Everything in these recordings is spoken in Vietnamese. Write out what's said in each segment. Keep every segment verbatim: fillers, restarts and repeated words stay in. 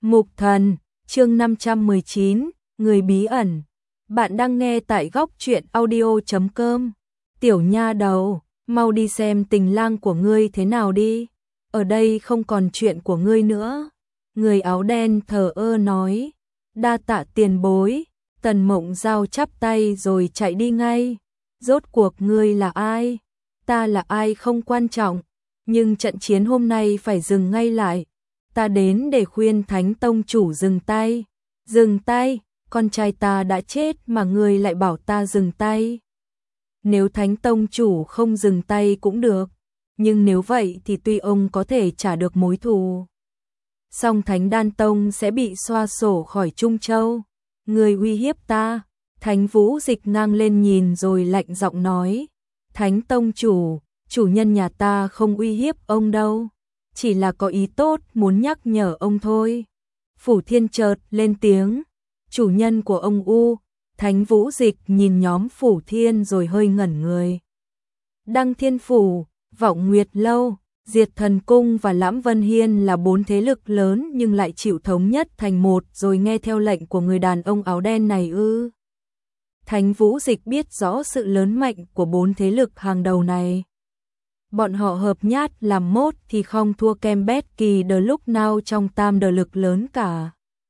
Mục Thần, chương năm trăm mười chín, người bí ẩn. Bạn đang nghe tại góc truyện audio chấm com. Tiểu nha đầu, mau đi xem tình lang của ngươi thế nào đi. Ở đây không còn chuyện của ngươi nữa. Người áo đen thờ ơ nói. Đa tạ tiền bối. Tần Mộng Giao chắp tay rồi chạy đi ngay. Rốt cuộc ngươi là ai? Ta là ai không quan trọng. Nhưng trận chiến hôm nay phải dừng ngay lại. Ta đến để khuyên Thánh Tông chủ dừng tay. Dừng tay, con trai ta đã chết mà ngươi lại bảo ta dừng tay. Nếu Thánh Tông chủ không dừng tay cũng được, nhưng nếu vậy thì tuy ông có thể trả được mối thù, song Thánh Đan Tông sẽ bị xoa sổ khỏi Trung Châu. Ngươi uy hiếp ta. Thánh Vũ Dịch ngang lên nhìn rồi lạnh giọng nói. Thánh Tông chủ, chủ nhân nhà ta không uy hiếp ông đâu. Chỉ là có ý tốt muốn nhắc nhở ông thôi. Phủ Thiên chợt lên tiếng. Chủ nhân của ông U. Thánh Vũ Dịch nhìn nhóm Phủ Thiên rồi hơi ngẩn người. Đăng Thiên Phủ, Vọng Nguyệt Lâu, Diệt Thần Cung và Lãm Vân Hiên là bốn thế lực lớn nhưng lại chịu thống nhất thành một rồi nghe theo lệnh của người đàn ông áo đen này ư. Thánh Vũ Dịch biết rõ sự lớn mạnh của bốn thế lực hàng đầu này. Bọn họ hợp nhát làm mốt thì không thua kem bét kỳ đờ lúc nào trong tam đờ lực lớn cả.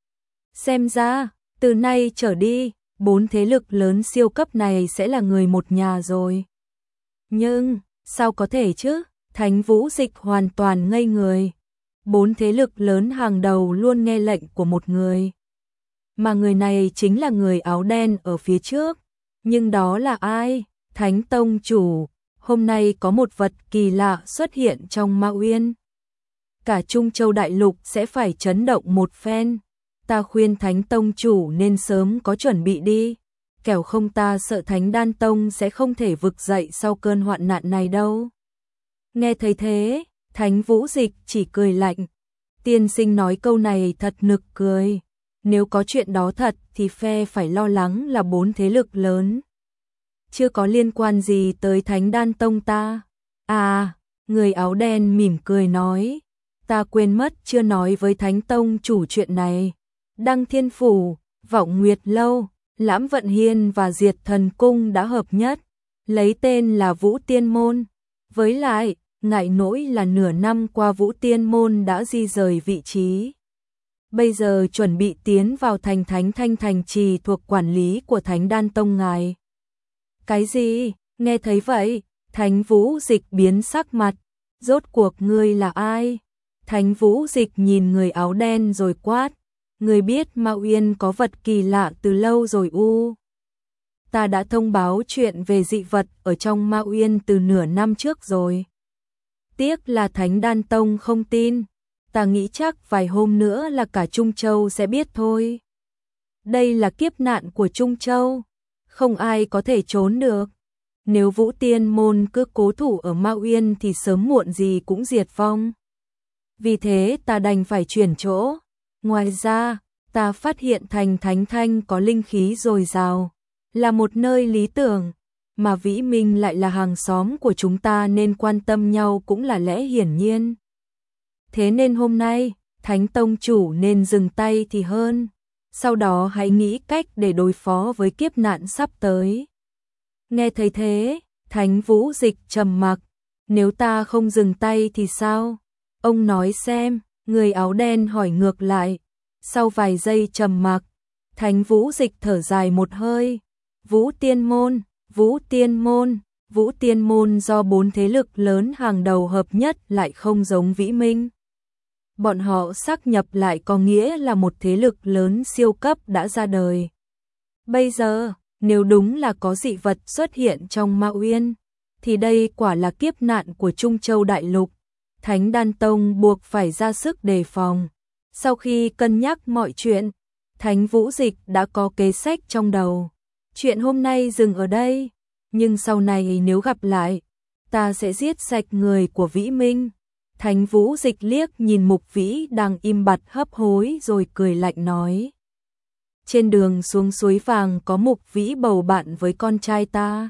Xem ra, từ nay trở đi, bốn thế lực lớn siêu cấp này sẽ là người một nhà rồi. Nhưng, sao có thể chứ? Thánh Vũ Dịch hoàn toàn ngây người. Bốn thế lực lớn hàng đầu luôn nghe lệnh của một người. Mà người này chính là người áo đen ở phía trước. Nhưng đó là ai? Thánh Tông chủ. Hôm nay có một vật kỳ lạ xuất hiện trong Ma Uyên. Cả Trung Châu Đại Lục sẽ phải chấn động một phen. Ta khuyên Thánh Tông chủ nên sớm có chuẩn bị đi. Kẻo không ta sợ Thánh Đan Tông sẽ không thể vực dậy sau cơn hoạn nạn này đâu. Nghe thấy thế, Thánh Vũ Dịch chỉ cười lạnh. Tiên sinh nói câu này thật nực cười. Nếu có chuyện đó thật thì phe phải lo lắng là bốn thế lực lớn. Chưa có liên quan gì tới Thánh Đan Tông ta. À, người áo đen mỉm cười nói. Ta quên mất chưa nói với Thánh Tông chủ chuyện này. Đăng Thiên Phủ, Vọng Nguyệt Lâu, Lãm Vận Hiên và Diệt Thần Cung đã hợp nhất. Lấy tên là Vũ Tiên Môn. Với lại, ngại nỗi là nửa năm qua Vũ Tiên Môn đã di rời vị trí. Bây giờ chuẩn bị tiến vào thành Thánh Thanh thành trì thuộc quản lý của Thánh Đan Tông ngài. Cái gì? Nghe thấy vậy, Thánh Vũ Dịch biến sắc mặt. Rốt cuộc ngươi là ai? Thánh Vũ Dịch nhìn người áo đen rồi quát. Ngươi biết Ma Uyên có vật kỳ lạ từ lâu rồi u. Ta đã thông báo chuyện về dị vật ở trong Ma Uyên từ nửa năm trước rồi. Tiếc là Thánh Đan Tông không tin. Ta nghĩ chắc vài hôm nữa là cả Trung Châu sẽ biết thôi. Đây là kiếp nạn của Trung Châu. Không ai có thể trốn được. Nếu Vũ Tiên Môn cứ cố thủ ở Ma Uyên thì sớm muộn gì cũng diệt vong. Vì thế ta đành phải chuyển chỗ. Ngoài ra, ta phát hiện thành Thánh Thanh có linh khí dồi dào, là một nơi lý tưởng, mà Vĩ Minh lại là hàng xóm của chúng ta nên quan tâm nhau cũng là lẽ hiển nhiên. Thế nên hôm nay, Thánh Tông chủ nên dừng tay thì hơn. Sau đó hãy nghĩ cách để đối phó với kiếp nạn sắp tới. Nghe thấy thế, Thánh Vũ Dịch trầm mặc. Nếu ta không dừng tay thì sao? Ông nói xem, người áo đen hỏi ngược lại. Sau vài giây trầm mặc, Thánh Vũ Dịch thở dài một hơi. Vũ Tiên Môn, Vũ Tiên Môn, Vũ Tiên Môn do bốn thế lực lớn hàng đầu hợp nhất lại không giống Vĩ Minh. Bọn họ xác nhập lại có nghĩa là một thế lực lớn siêu cấp đã ra đời. Bây giờ, nếu đúng là có dị vật xuất hiện trong Ma Uyên, thì đây quả là kiếp nạn của Trung Châu Đại Lục. Thánh Đan Tông buộc phải ra sức đề phòng. Sau khi cân nhắc mọi chuyện, Thánh Vũ Dịch đã có kế sách trong đầu. Chuyện hôm nay dừng ở đây, nhưng sau này nếu gặp lại, ta sẽ giết sạch người của Vĩ Minh. Thánh Vũ Dịch liếc nhìn Mục Vĩ đang im bặt hấp hối rồi cười lạnh nói. Trên đường xuống suối vàng có Mục Vĩ bầu bạn với con trai ta.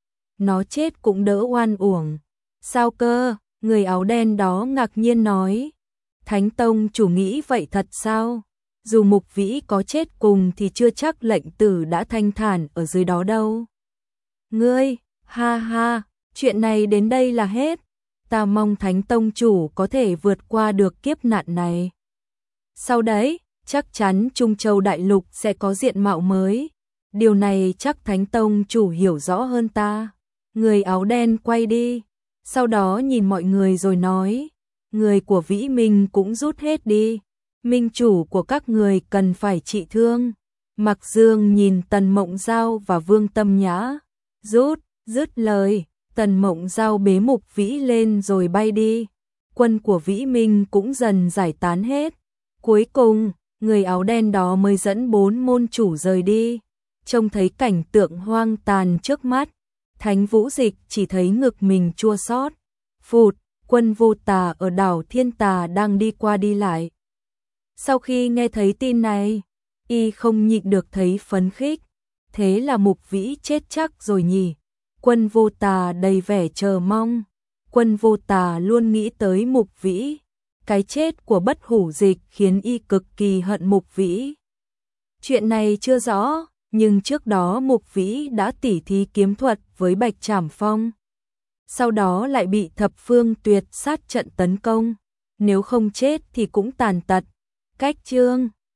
Nó chết cũng đỡ oan uổng. Sao cơ? Người áo đen đó ngạc nhiên nói. Thánh Tông chủ nghĩ vậy thật sao? Dù Mục Vĩ có chết cùng thì chưa chắc lệnh tử đã thanh thản ở dưới đó đâu. Ngươi, ha ha, chuyện này đến đây là hết. Ta mong Thánh Tông chủ có thể vượt qua được kiếp nạn này. Sau đấy, chắc chắn Trung Châu Đại Lục sẽ có diện mạo mới. Điều này chắc Thánh Tông chủ hiểu rõ hơn ta. Người áo đen quay đi, sau đó nhìn mọi người rồi nói, người của Vĩ Minh cũng rút hết đi. Minh chủ của các người cần phải trị thương. Mặc Dương nhìn Tần Mộng Giao và Vương Tâm Nhã. Rút, dứt lời, Tần Mộng Giao bế Mục Vĩ lên rồi bay đi. Quân của Vĩ Minh cũng dần giải tán hết. Cuối cùng, người áo đen đó mới dẫn bốn môn chủ rời đi. Trông thấy cảnh tượng hoang tàn trước mắt, Thánh Vũ Dịch chỉ thấy ngực mình chua xót. Phụt, Quân Vô Tà ở đảo Thiên Tà đang đi qua đi lại. Sau khi nghe thấy tin này, y không nhịn được thấy phấn khích. Thế là Mục Vĩ chết chắc rồi nhỉ? Quân Vô Tà đầy vẻ chờ mong. Quân Vô Tà luôn nghĩ tới Mục Vĩ. Cái chết của Bất Hủ Dịch khiến y cực kỳ hận Mục Vĩ. Chuyện này chưa rõ, nhưng trước đó Mục Vĩ đã tỉ thí kiếm thuật với Bạch Trảm Phong. Sau đó lại bị Thập Phương Tuyệt sát trận tấn công. Nếu không chết thì cũng tàn tật. Cách chương